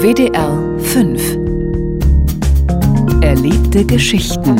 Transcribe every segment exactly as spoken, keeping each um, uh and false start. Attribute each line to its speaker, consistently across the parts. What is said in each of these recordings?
Speaker 1: W D R fünf. Erlebte Geschichten.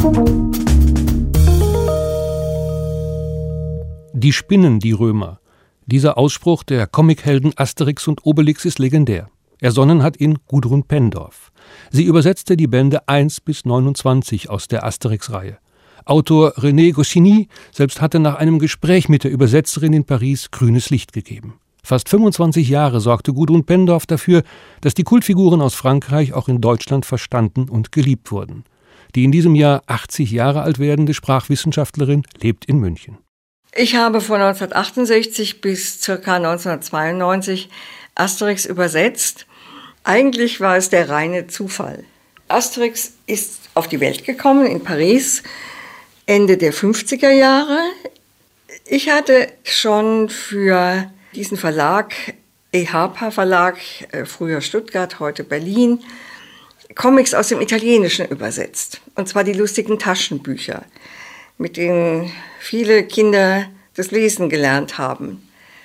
Speaker 2: Die spinnen, die Römer. Dieser Ausspruch der Comichelden Asterix und Obelix ist legendär. Ersonnen hat ihn Gudrun Pendorf. Sie übersetzte die Bände eins bis neunundzwanzig aus der Asterix-Reihe. Autor René Goscinny selbst hatte nach einem Gespräch mit der Übersetzerin in Paris grünes Licht gegeben. Fast fünfundzwanzig Jahre sorgte Gudrun Pendorf dafür, dass die Kultfiguren aus Frankreich auch in Deutschland verstanden und geliebt wurden. Die in diesem Jahr achtzig Jahre alt werdende Sprachwissenschaftlerin lebt in München.
Speaker 3: Ich habe von neunzehnhundertachtundsechzig bis ca. neunzehnhundertzweiundneunzig Asterix übersetzt. Eigentlich war es der reine Zufall. Asterix ist auf die Welt gekommen in Paris Ende der fünfziger Jahre. Ich hatte schon für diesen Verlag, EHPA Verlag, früher Stuttgart, heute Berlin, Comics aus dem Italienischen übersetzt. Und zwar die lustigen Taschenbücher, mit denen viele Kinder das Lesen gelernt haben.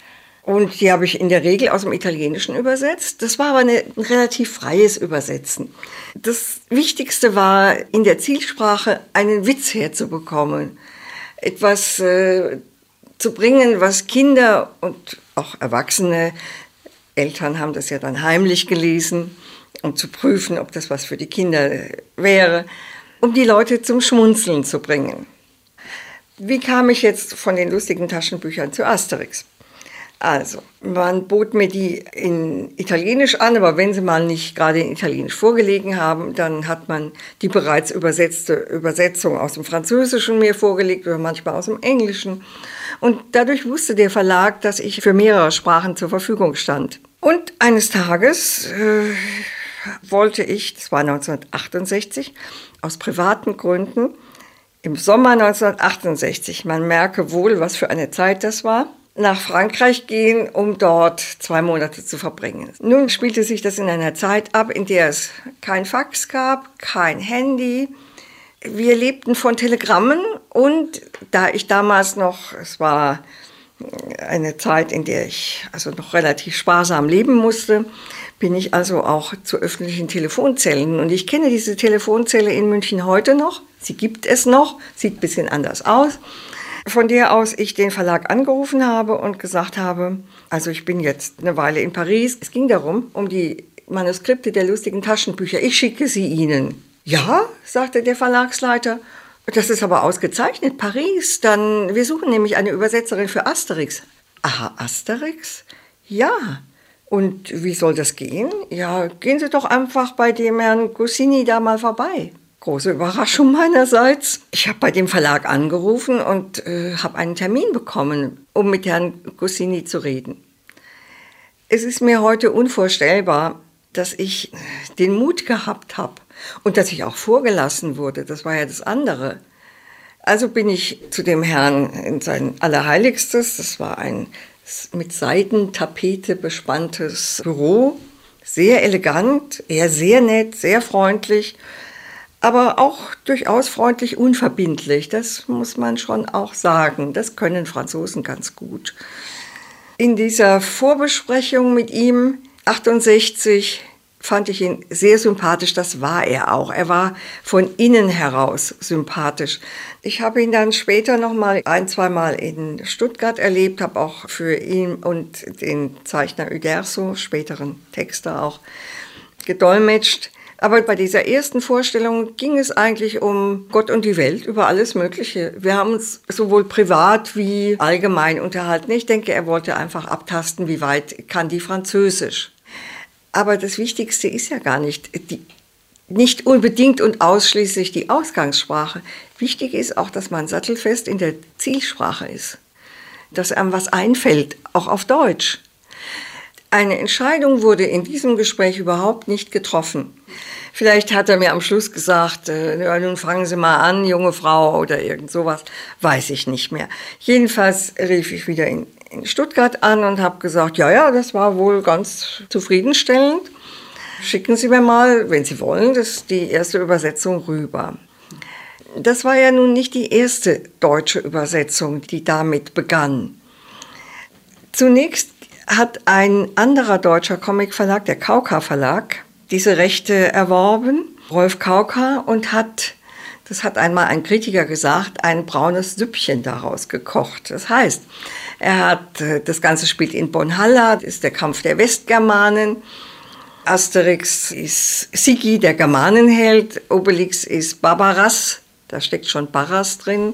Speaker 3: Und die habe ich in der Regel aus dem Italienischen übersetzt. Das war aber eine, ein relativ freies Übersetzen. Das Wichtigste war, in der Zielsprache einen Witz herzubekommen. Etwas äh, zu bringen, was Kinder und auch Erwachsene, Eltern haben das ja dann heimlich gelesen, um zu prüfen, ob das was für die Kinder wäre, um die Leute zum Schmunzeln zu bringen. Wie kam ich jetzt von den lustigen Taschenbüchern zu Asterix? Also, man bot mir die in Italienisch an, aber wenn sie mal nicht gerade in Italienisch vorgelegen haben, dann hat man die bereits übersetzte Übersetzung aus dem Französischen mir vorgelegt oder manchmal aus dem Englischen. Und dadurch wusste der Verlag, dass ich für mehrere Sprachen zur Verfügung stand. Und eines Tages äh, wollte ich, das war neunzehnhundertachtundsechzig, aus privaten Gründen, im Sommer neunzehnhundertachtundsechzig, man merke wohl, was für eine Zeit das war, nach Frankreich gehen, um dort zwei Monate zu verbringen. Nun spielte sich das in einer Zeit ab, in der es kein Fax gab, kein Handy. Wir lebten von Telegrammen und da ich damals noch, es war eine Zeit, in der ich also noch relativ sparsam leben musste, bin ich also auch zu öffentlichen Telefonzellen. Und ich kenne diese Telefonzelle in München heute noch. Sie gibt es noch, sieht ein bisschen anders aus. Von der aus ich den Verlag angerufen habe und gesagt habe, also ich bin jetzt eine Weile in Paris. Es ging darum, um die Manuskripte der lustigen Taschenbücher. Ich schicke sie Ihnen. Ja, sagte der Verlagsleiter, das ist aber ausgezeichnet, Paris. Dann, wir suchen nämlich eine Übersetzerin für Asterix. Aha, Asterix? Ja. Und wie soll das gehen? Ja, gehen Sie doch einfach bei dem Herrn Goscinny da mal vorbei. Große Überraschung meinerseits. Ich habe bei dem Verlag angerufen und äh, habe einen Termin bekommen, um mit Herrn Goscinny zu reden. Es ist mir heute unvorstellbar, dass ich den Mut gehabt habe und dass ich auch vorgelassen wurde. Das war ja das andere. Also bin ich zu dem Herrn in sein Allerheiligstes. Das war ein mit Seidentapete bespanntes Büro. Sehr elegant, er sehr nett, sehr freundlich. Aber auch durchaus freundlich unverbindlich, das muss man schon auch sagen. Das können Franzosen ganz gut. In dieser Vorbesprechung mit ihm, achtundsechzig, fand ich ihn sehr sympathisch, das war er auch. Er war von innen heraus sympathisch. Ich habe ihn dann später noch mal ein, zwei Mal in Stuttgart erlebt, habe auch für ihn und den Zeichner Uderzo, späteren Texter auch, gedolmetscht. Aber bei dieser ersten Vorstellung ging es eigentlich um Gott und die Welt, über alles Mögliche. Wir haben uns sowohl privat wie allgemein unterhalten. Ich denke, er wollte einfach abtasten, wie weit kann die Französisch. Aber das Wichtigste ist ja gar nicht, die, nicht unbedingt und ausschließlich die Ausgangssprache. Wichtig ist auch, dass man sattelfest in der Zielsprache ist. Dass einem was einfällt, auch auf Deutsch. Eine Entscheidung wurde in diesem Gespräch überhaupt nicht getroffen. Vielleicht hat er mir am Schluss gesagt, äh, nun fangen Sie mal an, junge Frau oder irgend sowas, weiß ich nicht mehr. Jedenfalls rief ich wieder in, in Stuttgart an und habe gesagt, ja, ja, das war wohl ganz zufriedenstellend. Schicken Sie mir mal, wenn Sie wollen, das die erste Übersetzung rüber. Das war ja nun nicht die erste deutsche Übersetzung, die damit begann. Zunächst hat ein anderer deutscher Comicverlag, der Kauka Verlag, diese Rechte erworben, Rolf Kauka, und hat, das hat einmal ein Kritiker gesagt, ein braunes Süppchen daraus gekocht. Das heißt, er hat, das Ganze spielt in Bonhalla, das ist der Kampf der Westgermanen. Asterix ist Sigi, der Germanenheld. Obelix ist Barbaras, da steckt schon Barras drin.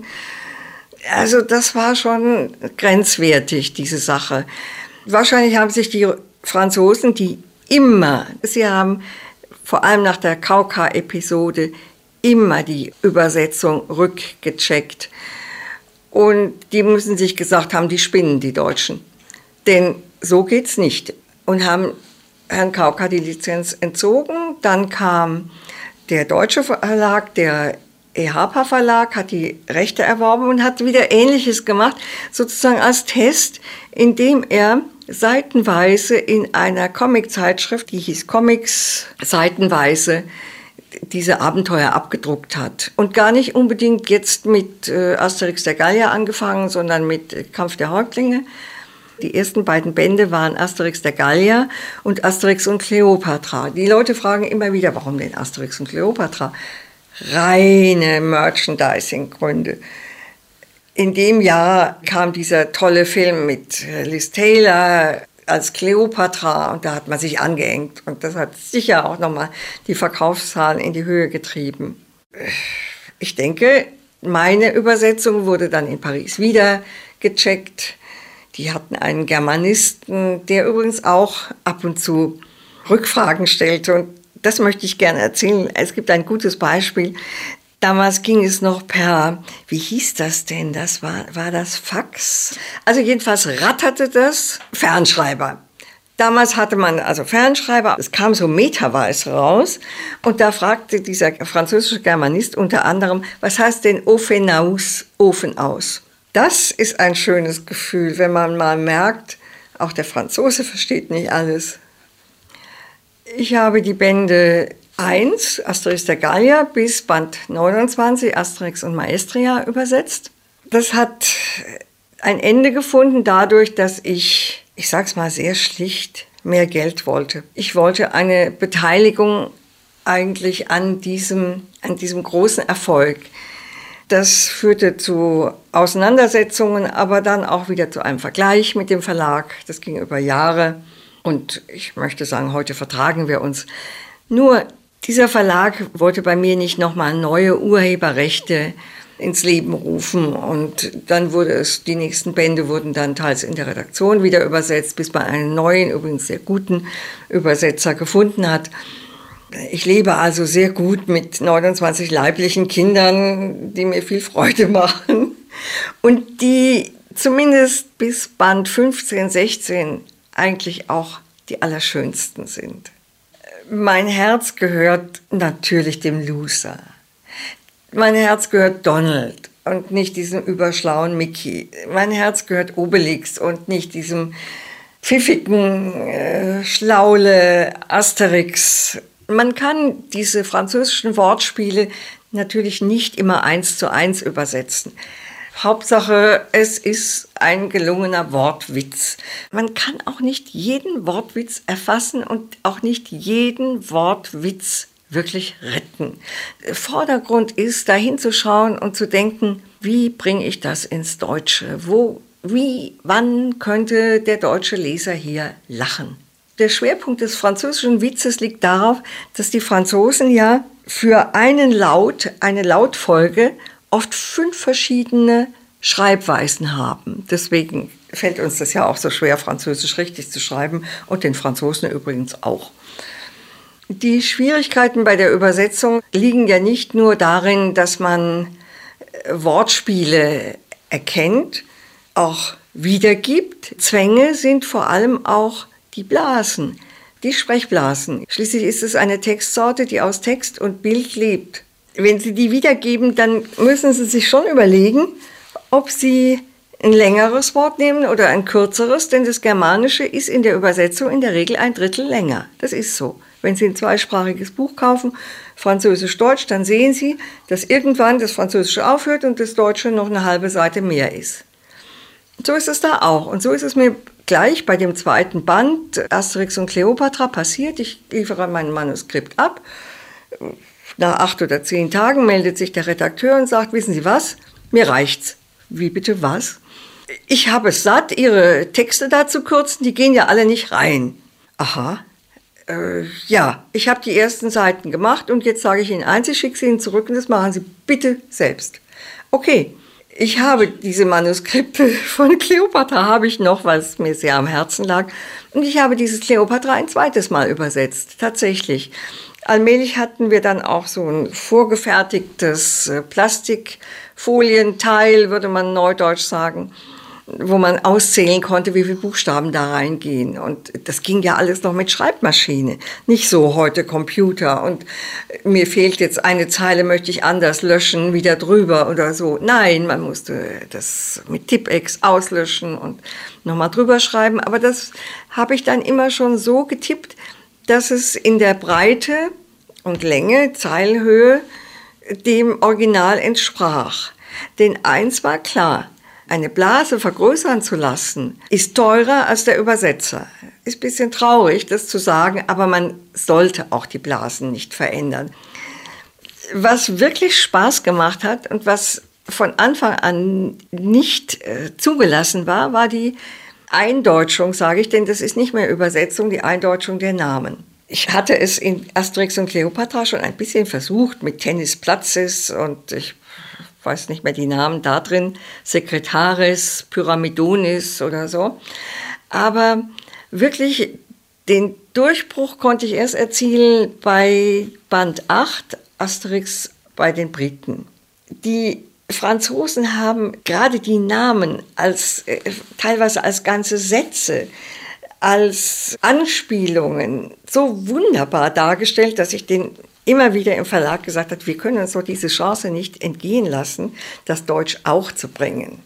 Speaker 3: Also das war schon grenzwertig, diese Sache. Wahrscheinlich haben sich die Franzosen, die immer, sie haben vor allem nach der Kauka-Episode immer die Übersetzung rückgecheckt. Und die müssen sich gesagt haben, die spinnen, die Deutschen. Denn so geht's nicht. Und haben Herrn Kauka die Lizenz entzogen. Dann kam der deutsche Verlag, der E H P A Verlag, hat die Rechte erworben und hat wieder Ähnliches gemacht, sozusagen als Test, indem er seitenweise in einer Comiczeitschrift, die hieß Comics, seitenweise diese Abenteuer abgedruckt hat. Und gar nicht unbedingt jetzt mit äh, Asterix der Gallier angefangen, sondern mit äh, Kampf der Häuptlinge. Die ersten beiden Bände waren Asterix der Gallier und Asterix und Kleopatra. Die Leute fragen immer wieder, warum denn Asterix und Kleopatra? Reine Merchandising-Gründe. In dem Jahr kam dieser tolle Film mit Liz Taylor als Kleopatra und da hat man sich angehängt. Und das hat sicher auch nochmal die Verkaufszahlen in die Höhe getrieben. Ich denke, meine Übersetzung wurde dann in Paris wieder gecheckt. Die hatten einen Germanisten, der übrigens auch ab und zu Rückfragen stellte. Und das möchte ich gerne erzählen. Es gibt ein gutes Beispiel. Damals ging es noch per, wie hieß das denn? Das war, war das Fax? Also jedenfalls ratterte das Fernschreiber. Damals hatte man also Fernschreiber, es kam so meterweise raus und da fragte dieser französische Germanist unter anderem, was heißt denn Ofen aus, Ofen aus? Das ist ein schönes Gefühl, wenn man mal merkt, auch der Franzose versteht nicht alles. Ich habe die Bände eins, Asterix der Gallier, bis Band neunundzwanzig, Asterix und Maestria, übersetzt. Das hat ein Ende gefunden dadurch, dass ich, ich sag's mal sehr schlicht, mehr Geld wollte. Ich wollte eine Beteiligung eigentlich an diesem, an diesem großen Erfolg. Das führte zu Auseinandersetzungen, aber dann auch wieder zu einem Vergleich mit dem Verlag. Das ging über Jahre. Und ich möchte sagen, heute vertragen wir uns. Nur dieser Verlag wollte bei mir nicht nochmal neue Urheberrechte ins Leben rufen. Und dann wurde es, die nächsten Bände wurden dann teils in der Redaktion wieder übersetzt, bis man einen neuen, übrigens sehr guten Übersetzer gefunden hat. Ich lebe also sehr gut mit neunundzwanzig leiblichen Kindern, die mir viel Freude machen. Und die zumindest bis Band fünfzehn, sechzehn eigentlich auch die allerschönsten sind. Mein Herz gehört natürlich dem Loser. Mein Herz gehört Donald und nicht diesem überschlauen Mickey. Mein Herz gehört Obelix und nicht diesem pfiffigen, äh, schlaule Asterix. Man kann diese französischen Wortspiele natürlich nicht immer eins zu eins übersetzen. Hauptsache, es ist ein gelungener Wortwitz. Man kann auch nicht jeden Wortwitz erfassen und auch nicht jeden Wortwitz wirklich retten. Vordergrund ist, da hinzuschauen und zu denken, wie bringe ich das ins Deutsche? Wo, wie, wann könnte der deutsche Leser hier lachen? Der Schwerpunkt des französischen Witzes liegt darauf, dass die Franzosen ja für einen Laut, eine Lautfolge, oft fünf verschiedene Schreibweisen haben. Deswegen fällt uns das ja auch so schwer, Französisch richtig zu schreiben und den Franzosen übrigens auch. Die Schwierigkeiten bei der Übersetzung liegen ja nicht nur darin, dass man Wortspiele erkennt, auch wiedergibt. Zwänge sind vor allem auch die Blasen, die Sprechblasen. Schließlich ist es eine Textsorte, die aus Text und Bild lebt. Wenn Sie die wiedergeben, dann müssen Sie sich schon überlegen, ob Sie ein längeres Wort nehmen oder ein kürzeres, denn das Germanische ist in der Übersetzung in der Regel ein Drittel länger. Das ist so. Wenn Sie ein zweisprachiges Buch kaufen, Französisch-Deutsch, dann sehen Sie, dass irgendwann das Französische aufhört und das Deutsche noch eine halbe Seite mehr ist. So ist es da auch. Und so ist es mir gleich bei dem zweiten Band Asterix und Kleopatra passiert. Ich liefere mein Manuskript ab. Nach acht oder zehn Tagen meldet sich der Redakteur und sagt, wissen Sie was, mir reicht's. Wie bitte was? Ich habe es satt, Ihre Texte da zu kürzen, die gehen ja alle nicht rein. Aha, äh, ja, ich habe die ersten Seiten gemacht und jetzt sage ich Ihnen eins, ich schicke sie Ihnen zurück und das machen Sie bitte selbst. Okay, ich habe diese Manuskripte von Kleopatra, habe ich noch, weil es mir sehr am Herzen lag. Und ich habe dieses Kleopatra ein zweites Mal übersetzt, tatsächlich. Allmählich hatten wir dann auch so ein vorgefertigtes Plastikfolienteil, würde man neudeutsch sagen, wo man auszählen konnte, wie viele Buchstaben da reingehen. Und das ging ja alles noch mit Schreibmaschine, nicht so heute Computer. Und mir fehlt jetzt eine Zeile, möchte ich anders löschen, wieder drüber oder so. Nein, man musste das mit Tippex auslöschen und nochmal drüber schreiben. Aber das habe ich dann immer schon so getippt, dass es in der Breite und Länge, Zeilenhöhe, dem Original entsprach. Denn eins war klar, eine Blase vergrößern zu lassen, ist teurer als der Übersetzer. Ist ein bisschen traurig, das zu sagen, aber man sollte auch die Blasen nicht verändern. Was wirklich Spaß gemacht hat und was von Anfang an nicht äh, zugelassen war, war die Eindeutschung, sage ich, denn das ist nicht mehr Übersetzung, die Eindeutschung der Namen. Ich hatte es in Asterix und Kleopatra schon ein bisschen versucht mit Tennisplatzes und ich weiß nicht mehr die Namen da drin, Sekretaris, Pyramidonis oder so. Aber wirklich den Durchbruch konnte ich erst erzielen bei Band acht, Asterix bei den Briten. Die Franzosen haben gerade die Namen als, äh, teilweise als ganze Sätze, als Anspielungen so wunderbar dargestellt, dass ich den immer wieder im Verlag gesagt habe, wir können uns doch diese Chance nicht entgehen lassen, das Deutsch auch zu bringen.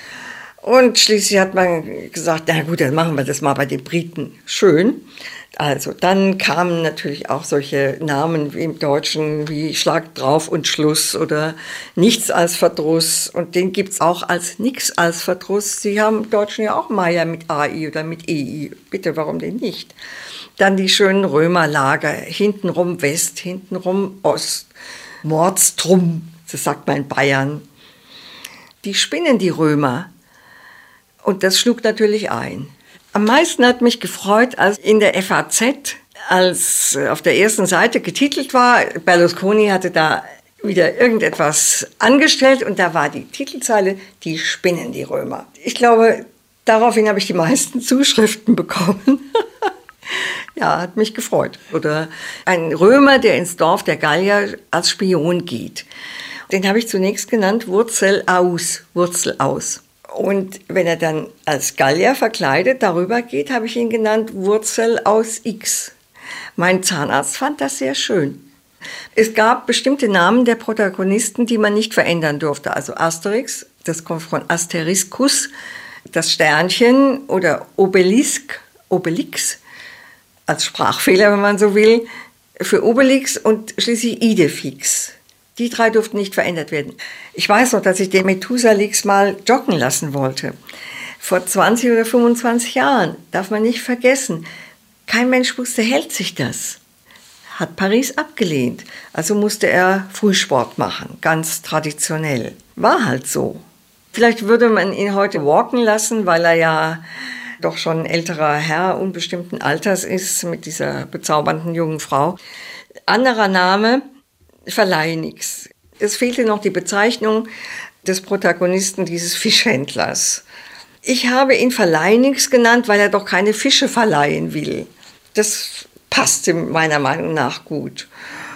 Speaker 3: Und schließlich hat man gesagt, na gut, dann machen wir das mal bei den Briten. Schön. Also dann kamen natürlich auch solche Namen wie im Deutschen wie Schlag drauf und Schluss oder Nichts als Verdruss. Und den gibt es auch als Nix als Verdruss. Sie haben im Deutschen ja auch Meier mit A I oder mit E I. Bitte, warum denn nicht? Dann die schönen Römerlager, hintenrum West, hintenrum Ost, Mordstrum, das sagt man in Bayern. Die spinnen die Römer. Und das schlug natürlich ein. Am meisten hat mich gefreut, als in der F A Z, als auf der ersten Seite getitelt war, Berlusconi hatte da wieder irgendetwas angestellt und da war die Titelzeile, die spinnen die Römer. Ich glaube, daraufhin habe ich die meisten Zuschriften bekommen. Ja, hat mich gefreut. Oder ein Römer, der ins Dorf der Gallier als Spion geht. Den habe ich zunächst genannt Wurzel aus, Wurzel aus. Und wenn er dann als Gallier verkleidet darüber geht, habe ich ihn genannt Wurzel aus X. Mein Zahnarzt fand das sehr schön. Es gab bestimmte Namen der Protagonisten, die man nicht verändern durfte. Also Asterix, das kommt von Asteriskus, das Sternchen, oder Obelisk, Obelix, als Sprachfehler, wenn man so will, für Obelix, und schließlich Idefix. Die drei durften nicht verändert werden. Ich weiß noch, dass ich den Methusalix mal joggen lassen wollte. Vor zwanzig oder fünfundzwanzig Jahren, darf man nicht vergessen. Kein Mensch wusste, hält sich das. Hat Paris abgelehnt. Also musste er Frühsport machen, ganz traditionell. War halt so. Vielleicht würde man ihn heute walken lassen, weil er ja doch schon ein älterer Herr unbestimmten Alters ist, mit dieser bezaubernden jungen Frau. Anderer Name, Verleihnix. Es fehlte noch die Bezeichnung des Protagonisten dieses Fischhändlers. Ich habe ihn Verleihnix genannt, weil er doch keine Fische verleihen will. Das passte meiner Meinung nach gut.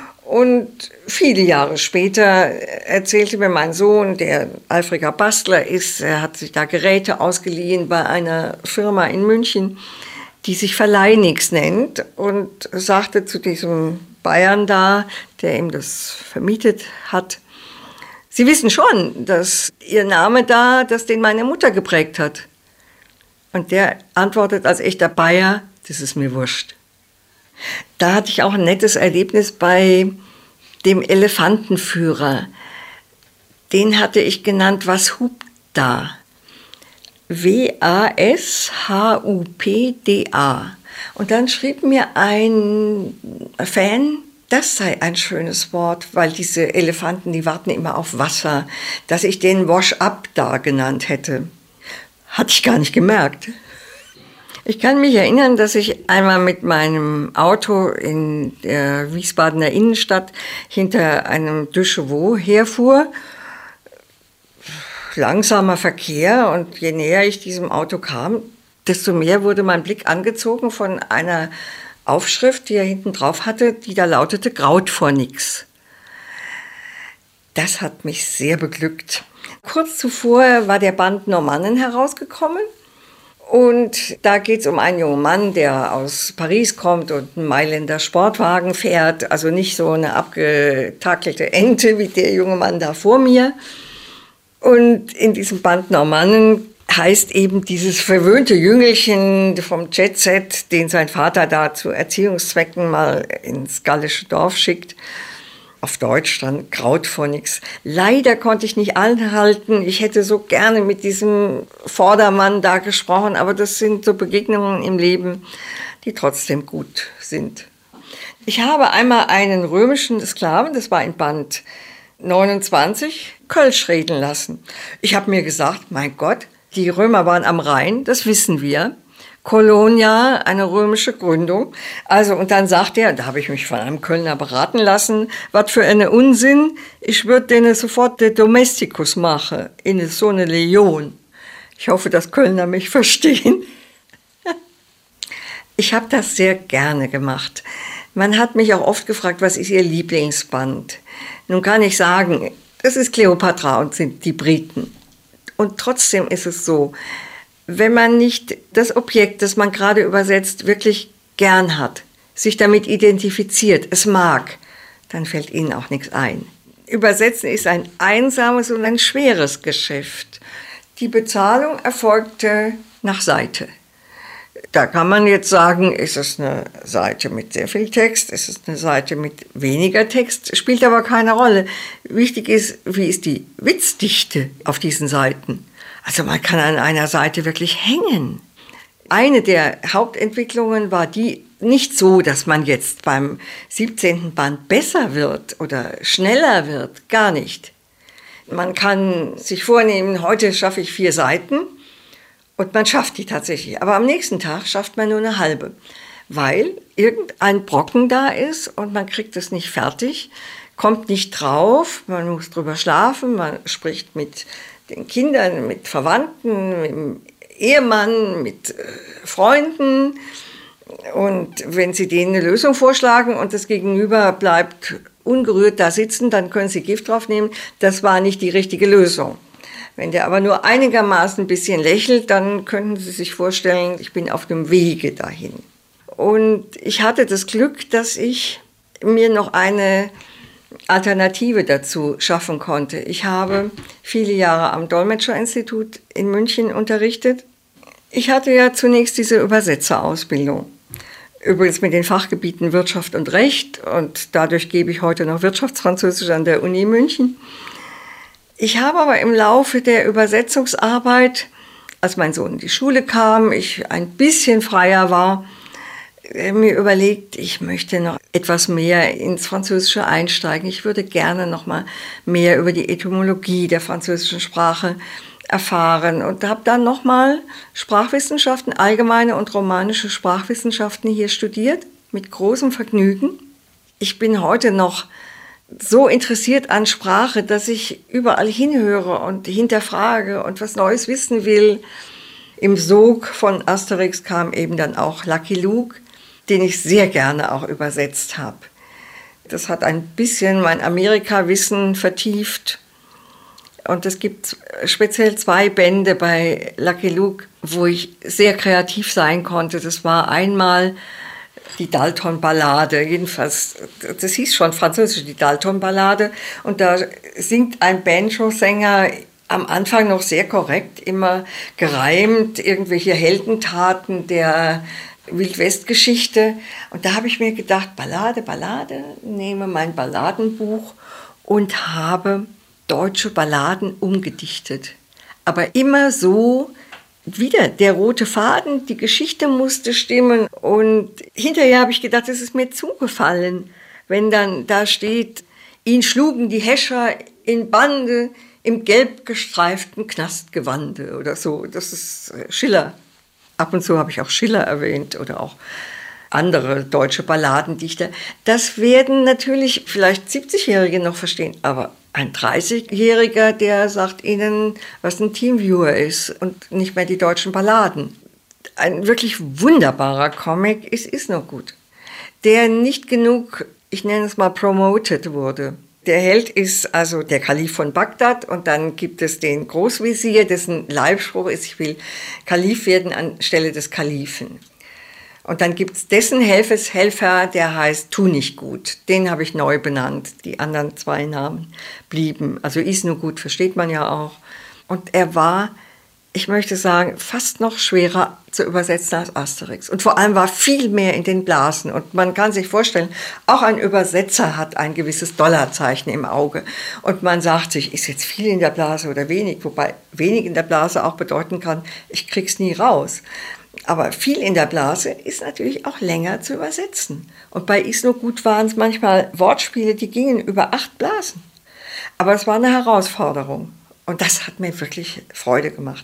Speaker 3: Und viele Jahre später erzählte mir mein Sohn, der eifriger Bastler ist, er hat sich da Geräte ausgeliehen bei einer Firma in München, die sich Verleihnix nennt, und sagte zu diesem Bayern da, der ihm das vermietet hat, Sie wissen schon, dass Ihr Name da, dass den meine Mutter geprägt hat. Und der antwortet als echter Bayer, das ist mir wurscht. Da hatte ich auch ein nettes Erlebnis bei dem Elefantenführer. Den hatte ich genannt, was hupt da? W A S H U P D A. Und dann schrieb mir ein Fan, das sei ein schönes Wort, weil diese Elefanten, die warten immer auf Wasser, dass ich den Wash-Up da genannt hätte. Hatte ich gar nicht gemerkt. Ich kann mich erinnern, dass ich einmal mit meinem Auto in der Wiesbadener Innenstadt hinter einem De Chevaux herfuhr. Langsamer Verkehr, und je näher ich diesem Auto kam, desto mehr wurde mein Blick angezogen von einer Aufschrift, die er hinten drauf hatte, die da lautete: Graut vor nix. Das hat mich sehr beglückt. Kurz zuvor war der Band Normannen herausgekommen, und da geht es um einen jungen Mann, der aus Paris kommt und einen Mailänder Sportwagen fährt, also nicht so eine abgetakelte Ente wie der junge Mann da vor mir. Und in diesem Band Normannen heißt eben dieses verwöhnte Jüngelchen vom Jet-Set, den sein Vater da zu Erziehungszwecken mal ins gallische Dorf schickt. Auf Deutsch dann Graut vor nix. Leider konnte ich nicht anhalten. Ich hätte so gerne mit diesem Vordermann da gesprochen, aber das sind so Begegnungen im Leben, die trotzdem gut sind. Ich habe einmal einen römischen Sklaven, das war in Band neunundzwanzig, Kölsch reden lassen. Ich habe mir gesagt, mein Gott, die Römer waren am Rhein, das wissen wir. Colonia, eine römische Gründung. Also, und dann sagt er, da habe ich mich von einem Kölner beraten lassen, was für eine Unsinn, ich würde denen sofort den Domesticus machen, in so eine Legion. Ich hoffe, dass Kölner mich verstehen. Ich habe das sehr gerne gemacht. Man hat mich auch oft gefragt, was ist Ihr Lieblingsband? Nun kann ich sagen, das ist Kleopatra und sind die Briten. Und trotzdem ist es so, wenn man nicht das Objekt, das man gerade übersetzt, wirklich gern hat, sich damit identifiziert, es mag, dann fällt Ihnen auch nichts ein. Übersetzen ist ein einsames und ein schweres Geschäft. Die Bezahlung erfolgte nach Seite. Da kann man jetzt sagen, ist es eine Seite mit sehr viel Text, ist es eine Seite mit weniger Text, spielt aber keine Rolle. Wichtig ist, wie ist die Witzdichte auf diesen Seiten. Also man kann an einer Seite wirklich hängen. Eine der Hauptentwicklungen war die, nicht so, dass man jetzt beim siebzehnten Band besser wird oder schneller wird, gar nicht. Man kann sich vornehmen, heute schaffe ich vier Seiten. Und man schafft die tatsächlich. Aber am nächsten Tag schafft man nur eine halbe, weil irgendein Brocken da ist und man kriegt es nicht fertig, kommt nicht drauf, man muss drüber schlafen, man spricht mit den Kindern, mit Verwandten, mit dem Ehemann, mit Freunden. Und wenn sie denen eine Lösung vorschlagen und das Gegenüber bleibt ungerührt da sitzen, dann können sie Gift drauf nehmen. Das war nicht die richtige Lösung. Wenn der aber nur einigermaßen ein bisschen lächelt, dann könnten Sie sich vorstellen, ich bin auf dem Wege dahin. Und ich hatte das Glück, dass ich mir noch eine Alternative dazu schaffen konnte. Ich habe viele Jahre am Dolmetscherinstitut in München unterrichtet. Ich hatte ja zunächst diese Übersetzerausbildung. Übrigens mit den Fachgebieten Wirtschaft und Recht, und dadurch gebe ich heute noch Wirtschaftsfranzösisch an der Uni München. Ich habe aber im Laufe der Übersetzungsarbeit, als mein Sohn in die Schule kam, ich ein bisschen freier war, mir überlegt, ich möchte noch etwas mehr ins Französische einsteigen. Ich würde gerne noch mal mehr über die Etymologie der französischen Sprache erfahren und habe dann noch mal Sprachwissenschaften, allgemeine und romanische Sprachwissenschaften hier studiert, mit großem Vergnügen. Ich bin heute noch so interessiert an Sprache, dass ich überall hinhöre und hinterfrage und was Neues wissen will. Im Sog von Asterix kam eben dann auch Lucky Luke, den ich sehr gerne auch übersetzt habe. Das hat ein bisschen mein Amerika-Wissen vertieft. Und es gibt speziell zwei Bände bei Lucky Luke, wo ich sehr kreativ sein konnte. Das war einmal die Dalton-Ballade, jedenfalls, das hieß schon französisch, die Dalton-Ballade. Und da singt ein Banjo-Sänger am Anfang noch sehr korrekt, immer gereimt, irgendwelche Heldentaten der Wildwest-Geschichte. Und da habe ich mir gedacht, Ballade, Ballade, nehme mein Balladenbuch und habe deutsche Balladen umgedichtet. Aber immer so, wieder der rote Faden, die Geschichte musste stimmen. Und hinterher habe ich gedacht, es ist mir zugefallen, wenn dann da steht, ihn schlugen die Häscher in Bande im gelb gestreiften Knastgewande oder so. Das ist Schiller. Ab und zu habe ich auch Schiller erwähnt oder auch andere deutsche Balladendichter. Das werden natürlich vielleicht siebzigjährige noch verstehen, aber ein dreißigjähriger, der sagt Ihnen, was ein Teamviewer ist und nicht mehr die deutschen Balladen. Ein wirklich wunderbarer Comic ist, ist noch gut, der nicht genug, ich nenne es mal, promoted wurde. Der Held ist also der Kalif von Bagdad und dann gibt es den Großvezier, dessen Leibspruch ist, ich will Kalif werden anstelle des Kalifen. Und dann gibt es dessen Helfer, der heißt Tu nicht gut. Den habe ich neu benannt. Die anderen zwei Namen blieben. Also Isnogut versteht man ja auch. Und er war, ich möchte sagen, fast noch schwerer zu übersetzen als Asterix. Und vor allem war viel mehr in den Blasen. Und man kann sich vorstellen, auch ein Übersetzer hat ein gewisses Dollarzeichen im Auge. Und man sagt sich, ist jetzt viel in der Blase oder wenig? Wobei wenig in der Blase auch bedeuten kann, ich krieg's nie raus. Aber viel in der Blase ist natürlich auch länger zu übersetzen. Und bei Isnogut waren es manchmal Wortspiele, die gingen über acht Blasen. Aber es war eine Herausforderung. Und das hat mir wirklich Freude gemacht.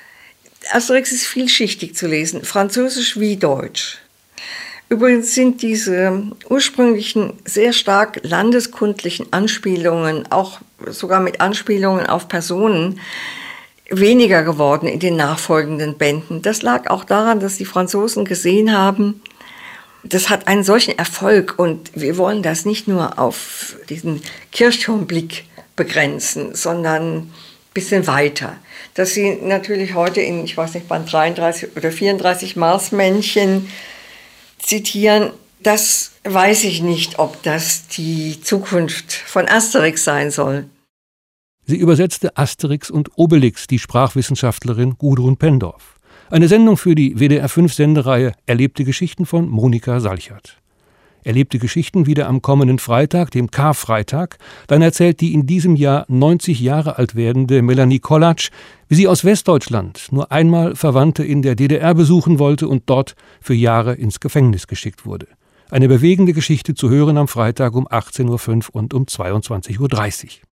Speaker 3: Asterix ist vielschichtig zu lesen, Französisch wie Deutsch. Übrigens sind diese ursprünglichen, sehr stark landeskundlichen Anspielungen, auch sogar mit Anspielungen auf Personen, weniger geworden in den nachfolgenden Bänden. Das lag auch daran, dass die Franzosen gesehen haben, das hat einen solchen Erfolg und wir wollen das nicht nur auf diesen Kirchturmblick begrenzen, sondern ein bisschen weiter. Dass sie natürlich heute in, ich weiß nicht, Band dreiunddreißig oder vierunddreißig Marsmännchen zitieren, das weiß ich nicht, ob das die Zukunft von Asterix sein soll.
Speaker 2: Sie übersetzte Asterix und Obelix, die Sprachwissenschaftlerin Gudrun Pendorf. Eine Sendung für die W D R fünf Sendereihe Erlebte Geschichten von Monika Salchert. Erlebte Geschichten wieder am kommenden Freitag, dem Karfreitag. Dann erzählt die in diesem Jahr neunzig Jahre alt werdende Melanie Kollatsch, wie sie aus Westdeutschland nur einmal Verwandte in der D D R besuchen wollte und dort für Jahre ins Gefängnis geschickt wurde. Eine bewegende Geschichte zu hören am Freitag um achtzehn Uhr fünf und um zweiundzwanzig Uhr dreißig.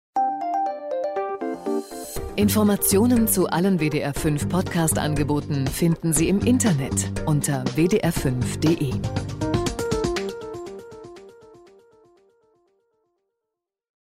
Speaker 1: Informationen zu allen W D R fünf Podcast-Angeboten finden Sie im Internet unter w d r fünf punkt d e.